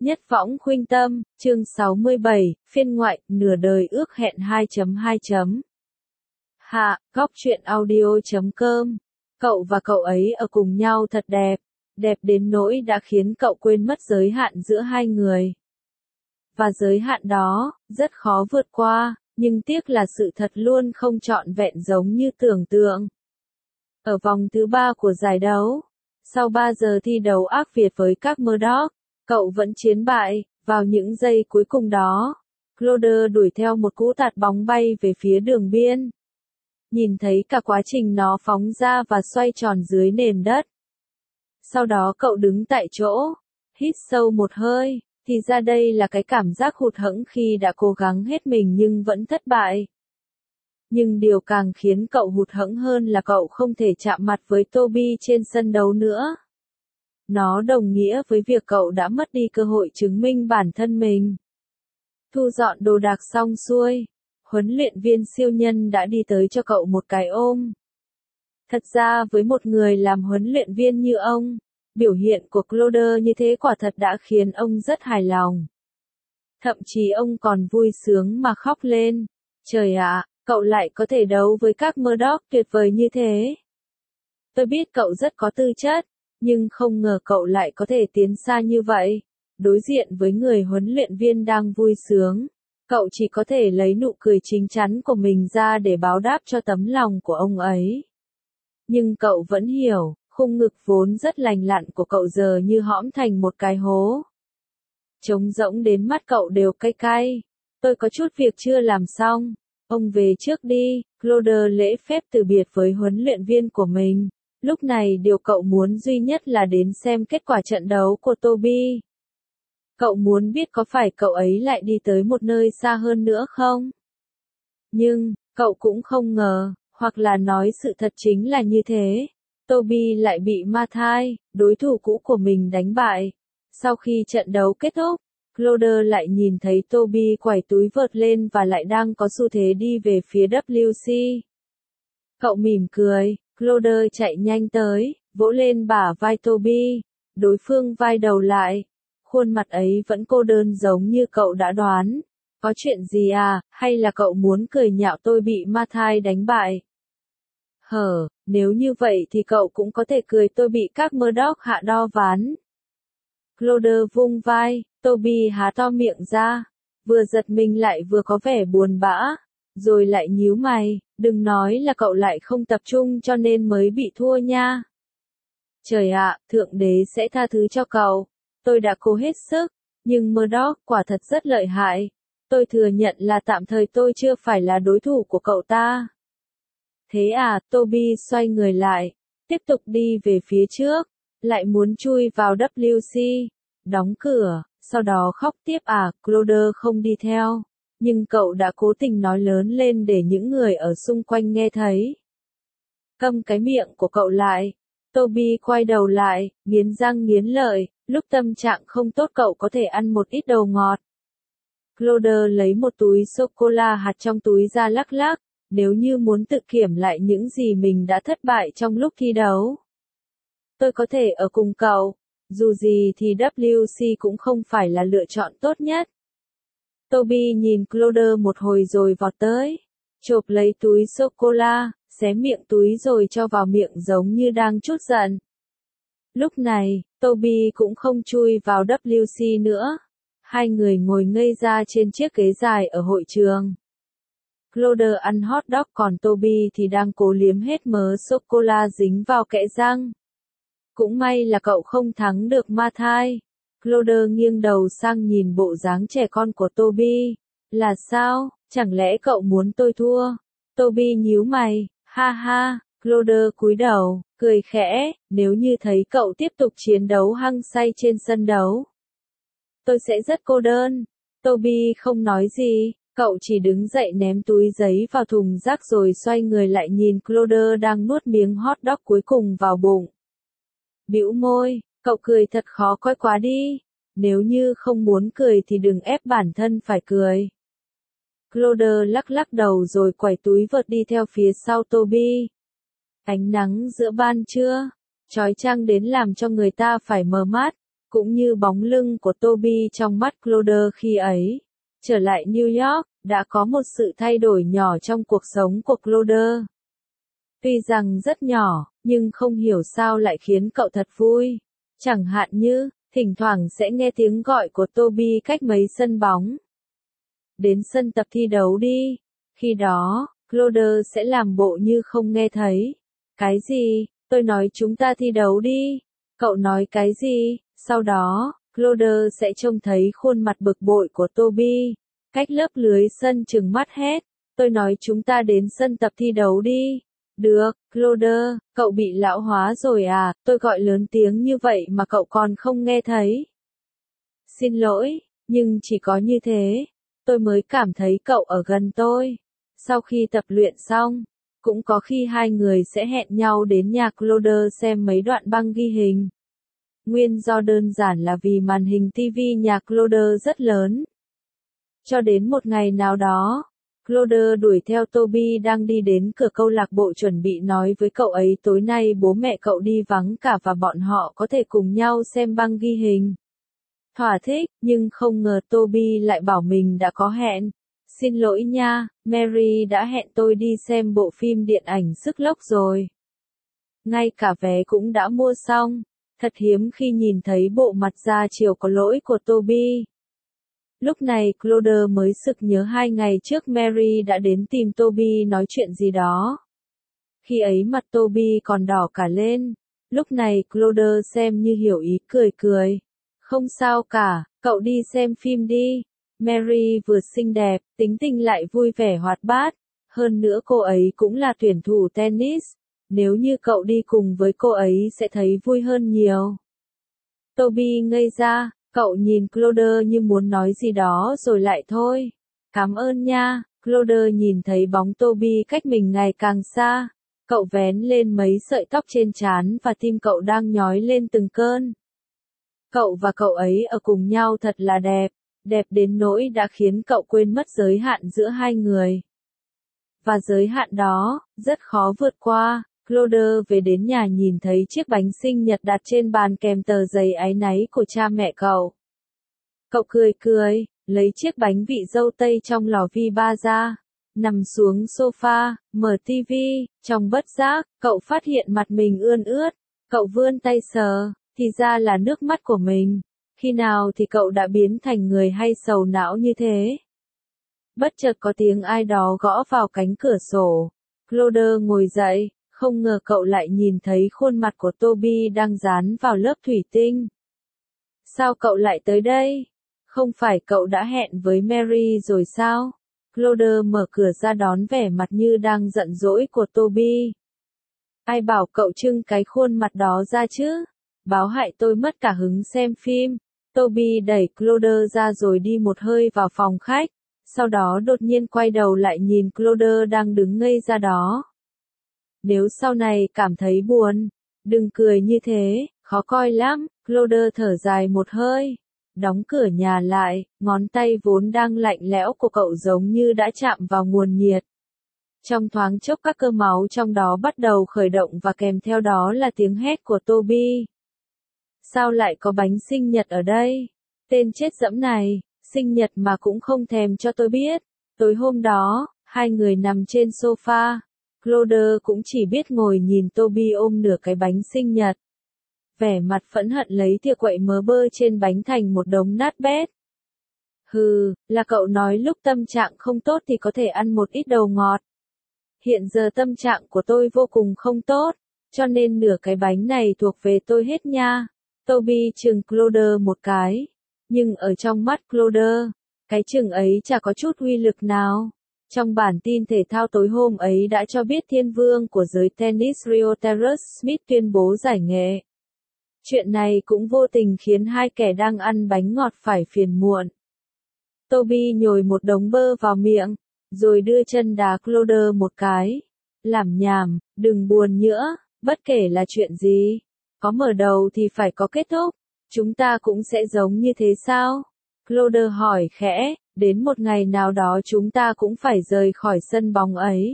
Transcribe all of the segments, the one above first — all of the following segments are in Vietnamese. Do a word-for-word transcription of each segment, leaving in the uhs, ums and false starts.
Nhất võng khuynh tâm, chương sáu mươi bảy, phiên ngoại, nửa đời ước hẹn hai chấm hai. Hạ, góc truyện audio chấm com. Cậu và cậu ấy ở cùng nhau thật đẹp, đẹp đến nỗi đã khiến cậu quên mất giới hạn giữa hai người. Và giới hạn đó, rất khó vượt qua, nhưng tiếc là sự thật luôn không trọn vẹn giống như tưởng tượng. Ở vòng thứ ba của giải đấu, sau ba giờ thi đấu ác liệt với các Murdoch, cậu vẫn chiến bại. Vào những giây cuối cùng đó, Claude đuổi theo một cú tạt bóng bay về phía đường biên. Nhìn thấy cả quá trình nó phóng ra và xoay tròn dưới nền đất. Sau đó cậu đứng tại chỗ, hít sâu một hơi, thì ra đây là cái cảm giác hụt hẫng khi đã cố gắng hết mình nhưng vẫn thất bại. Nhưng điều càng khiến cậu hụt hẫng hơn là cậu không thể chạm mặt với Toby trên sân đấu nữa. Nó đồng nghĩa với việc cậu đã mất đi cơ hội chứng minh bản thân mình. Thu dọn đồ đạc xong xuôi, huấn luyện viên siêu nhân đã đi tới cho cậu một cái ôm. Thật ra với một người làm huấn luyện viên như ông, biểu hiện của Claude như thế quả thật đã khiến ông rất hài lòng. Thậm chí ông còn vui sướng mà khóc lên. Trời ạ, cậu lại có thể đấu với các Murdoch tuyệt vời như thế. Tôi biết cậu rất có tư chất, nhưng không ngờ cậu lại có thể tiến xa như vậy. Đối diện với người huấn luyện viên đang vui sướng, cậu chỉ có thể lấy nụ cười chín chắn của mình ra để báo đáp cho tấm lòng của ông ấy. Nhưng cậu vẫn hiểu, khung ngực vốn rất lành lặn của cậu giờ như hõm thành một cái hố. Trống rỗng đến mắt cậu đều cay cay. Tôi có chút việc chưa làm xong. Ông về trước đi. Claude lễ phép từ biệt với huấn luyện viên của mình. Lúc này điều cậu muốn duy nhất là đến xem kết quả trận đấu của Toby. Cậu muốn biết có phải cậu ấy lại đi tới một nơi xa hơn nữa không? Nhưng, cậu cũng không ngờ, hoặc là nói sự thật chính là như thế. Toby lại bị Mathai, đối thủ cũ của mình đánh bại. Sau khi trận đấu kết thúc, Claude lại nhìn thấy Toby quẩy túi vợt lên và lại đang có xu thế đi về phía W C. Cậu mỉm cười, Claude chạy nhanh tới, vỗ lên bả vai Toby. Đối phương vai đầu lại. Khuôn mặt ấy vẫn cô đơn giống như cậu đã đoán. Có chuyện gì à, hay là cậu muốn cười nhạo tôi bị Mathai đánh bại? Hở, nếu như vậy thì cậu cũng có thể cười tôi bị các Murdoch hạ đo ván. Claude vung vai, Toby há to miệng ra, vừa giật mình lại vừa có vẻ buồn bã, rồi lại nhíu mày, đừng nói là cậu lại không tập trung cho nên mới bị thua nha. Trời ạ, Thượng Đế sẽ tha thứ cho cậu, tôi đã cố hết sức, nhưng Murdoch quả thật rất lợi hại, tôi thừa nhận là tạm thời tôi chưa phải là đối thủ của cậu ta. Thế à, Toby xoay người lại, tiếp tục đi về phía trước, lại muốn chui vào W C, đóng cửa, sau đó khóc tiếp à, Claude không đi theo, nhưng cậu đã cố tình nói lớn lên để những người ở xung quanh nghe thấy. Câm cái miệng của cậu lại, Toby quay đầu lại, nghiến răng nghiến lợi, lúc tâm trạng không tốt cậu có thể ăn một ít đồ ngọt. Claude lấy một túi sô-cô-la hạt trong túi ra lắc lắc, nếu như muốn tự kiểm lại những gì mình đã thất bại trong lúc thi đấu. Tôi có thể ở cùng cậu, dù gì thì W C cũng không phải là lựa chọn tốt nhất. Toby nhìn Claude một hồi rồi vọt tới, chộp lấy túi sô-cô-la, xé miệng túi rồi cho vào miệng giống như đang trút giận. Lúc này, Toby cũng không chui vào W C nữa. Hai người ngồi ngây ra trên chiếc ghế dài ở hội trường. Claude ăn hot dog còn Toby thì đang cố liếm hết mớ sô-cô-la dính vào kẽ răng. Cũng may là cậu không thắng được Mathai. Claude nghiêng đầu sang nhìn bộ dáng trẻ con của Toby. Là sao, chẳng lẽ cậu muốn tôi thua? Toby nhíu mày, ha ha, Claude cúi đầu, cười khẽ, nếu như thấy cậu tiếp tục chiến đấu hăng say trên sân đấu. Tôi sẽ rất cô đơn. Toby không nói gì, cậu chỉ đứng dậy ném túi giấy vào thùng rác rồi xoay người lại nhìn Claude đang nuốt miếng hot dog cuối cùng vào bụng. Bĩu môi, cậu cười thật khó coi quá đi. Nếu như không muốn cười thì đừng ép bản thân phải cười. Claude lắc lắc đầu rồi quẩy túi vợt đi theo phía sau Toby. Ánh nắng giữa ban trưa, chói chang đến làm cho người ta phải mờ mắt. cũng như bóng lưng của Toby trong mắt Cloder khi ấy. Trở lại New York, đã có một sự thay đổi nhỏ trong cuộc sống của Cloder. Tuy rằng rất nhỏ, nhưng không hiểu sao lại khiến cậu thật vui. Chẳng hạn như, thỉnh thoảng sẽ nghe tiếng gọi của Toby cách mấy sân bóng. Đến sân tập thi đấu đi. Khi đó, Cloder sẽ làm bộ như không nghe thấy. Cái gì? Tôi nói chúng ta thi đấu đi. Cậu nói cái gì? Sau đó, Cloder sẽ trông thấy khuôn mặt bực bội của Toby. Cách lớp lưới sân trừng mắt hét. Tôi nói chúng ta đến sân tập thi đấu đi. Được, Cloder, cậu bị lão hóa rồi à, tôi gọi lớn tiếng như vậy mà cậu còn không nghe thấy. Xin lỗi, nhưng chỉ có như thế, tôi mới cảm thấy cậu ở gần tôi. Sau khi tập luyện xong, cũng có khi hai người sẽ hẹn nhau đến nhà Cloder xem mấy đoạn băng ghi hình. Nguyên do đơn giản là vì màn hình ti vi nhà Cloder rất lớn. Cho đến một ngày nào đó, Cloder đuổi theo Toby đang đi đến cửa câu lạc bộ chuẩn bị nói với cậu ấy tối nay bố mẹ cậu đi vắng cả và bọn họ có thể cùng nhau xem băng ghi hình. Thỏa thích, nhưng không ngờ Toby lại bảo mình đã có hẹn. Xin lỗi nha, Mary đã hẹn tôi đi xem bộ phim điện ảnh Sức Lốc rồi. Ngay cả vé cũng đã mua xong. Thật hiếm khi nhìn thấy bộ mặt ra chiều có lỗi của Toby. Lúc này Cloder mới sực nhớ hai ngày trước Mary đã đến tìm Toby nói chuyện gì đó. Khi ấy mặt Toby còn đỏ cả lên. Lúc này Cloder xem như hiểu ý cười cười. Không sao cả, cậu đi xem phim đi. Mary vừa xinh đẹp, tính tình lại vui vẻ hoạt bát. Hơn nữa cô ấy cũng là tuyển thủ tennis. Nếu như cậu đi cùng với cô ấy sẽ thấy vui hơn nhiều. Toby ngây ra. Cậu nhìn Cloder như muốn nói gì đó rồi lại thôi. Cảm ơn nha. Cloder nhìn thấy bóng Toby cách mình ngày càng xa. Cậu vén lên mấy sợi tóc trên trán và tim cậu đang nhói lên từng cơn. Cậu và cậu ấy ở cùng nhau thật là đẹp. Đẹp đến nỗi đã khiến cậu quên mất giới hạn giữa hai người. Và giới hạn đó, rất khó vượt qua. Cloder về đến nhà nhìn thấy chiếc bánh sinh nhật đặt trên bàn kèm tờ giấy áy náy của cha mẹ cậu. Cậu cười cười, lấy chiếc bánh vị dâu tây trong lò vi ba ra, nằm xuống sofa, mở tivi, trong bất giác, cậu phát hiện mặt mình ươn ướt. Cậu vươn tay sờ, thì ra là nước mắt của mình. Khi nào thì cậu đã biến thành người hay sầu não như thế? Bất chợt có tiếng ai đó gõ vào cánh cửa sổ. Cloder ngồi dậy. Không ngờ cậu lại nhìn thấy khuôn mặt của Toby đang dán vào lớp thủy tinh. Sao cậu lại tới đây? Không phải cậu đã hẹn với Mary rồi sao? Cloder mở cửa ra đón vẻ mặt như đang giận dỗi của Toby. Ai bảo cậu trưng cái khuôn mặt đó ra chứ? Báo hại tôi mất cả hứng xem phim. Toby đẩy Cloder ra rồi đi một hơi vào phòng khách. Sau đó đột nhiên quay đầu lại nhìn Cloder đang đứng ngây ra đó. Nếu sau này cảm thấy buồn, đừng cười như thế, khó coi lắm. Cloder thở dài một hơi, đóng cửa nhà lại, ngón tay vốn đang lạnh lẽo của cậu giống như đã chạm vào nguồn nhiệt. Trong thoáng chốc các cơ máu trong đó bắt đầu khởi động và kèm theo đó là tiếng hét của Toby. Sao lại có bánh sinh nhật ở đây? Tên chết dẫm này, sinh nhật mà cũng không thèm cho tôi biết. Tối hôm đó, hai người nằm trên sofa. Cloder cũng chỉ biết ngồi nhìn Toby ôm nửa cái bánh sinh nhật. Vẻ mặt phẫn hận lấy thìa quậy mớ bơ trên bánh thành một đống nát bét. Hừ, là cậu nói lúc tâm trạng không tốt thì có thể ăn một ít đầu ngọt. Hiện giờ tâm trạng của tôi vô cùng không tốt, cho nên nửa cái bánh này thuộc về tôi hết nha. Toby chừng Cloder một cái. Nhưng ở trong mắt Cloder, cái chừng ấy chả có chút uy lực nào. Trong bản tin thể thao tối hôm ấy đã cho biết thiên vương của giới tennis Rio Terrence Smith tuyên bố giải nghệ. Chuyện này cũng vô tình khiến hai kẻ đang ăn bánh ngọt phải phiền muộn. Toby nhồi một đống bơ vào miệng, rồi đưa chân đá Cloder một cái. Làm nhảm, đừng buồn nữa, bất kể là chuyện gì. Có mở đầu thì phải có kết thúc. Chúng ta cũng sẽ giống như thế sao? Cloder hỏi khẽ. Đến một ngày nào đó chúng ta cũng phải rời khỏi sân bóng ấy.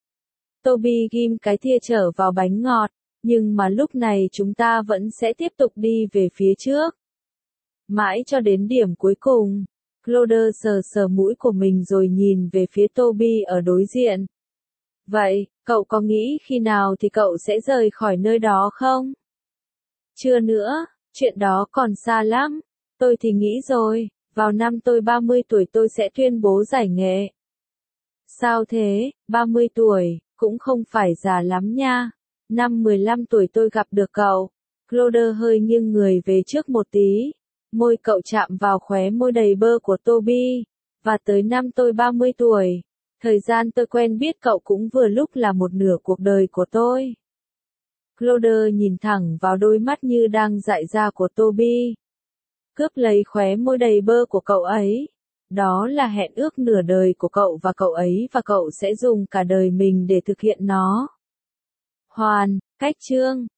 Toby ghim cái thìa trở vào bánh ngọt, nhưng mà lúc này chúng ta vẫn sẽ tiếp tục đi về phía trước. Mãi cho đến điểm cuối cùng, Claude sờ sờ mũi của mình rồi nhìn về phía Toby ở đối diện. Vậy, cậu có nghĩ khi nào thì cậu sẽ rời khỏi nơi đó không? Chưa nữa, chuyện đó còn xa lắm. Tôi thì nghĩ rồi, vào năm tôi ba mươi tuổi tôi sẽ tuyên bố giải nghệ. Sao thế, ba mươi tuổi, cũng không phải già lắm nha. Năm mười lăm tuổi tôi gặp được cậu. Claude hơi nghiêng người về trước một tí. Môi cậu chạm vào khóe môi đầy bơ của Toby. Và tới năm tôi ba mươi tuổi, thời gian tôi quen biết cậu cũng vừa lúc là một nửa cuộc đời của tôi. Claude nhìn thẳng vào đôi mắt như đang dại ra của Toby. Cướp lấy khóe môi đầy bơ của cậu ấy. Đó là hẹn ước nửa đời của cậu và cậu ấy và cậu sẽ dùng cả đời mình để thực hiện nó. Hoàn, cách chương.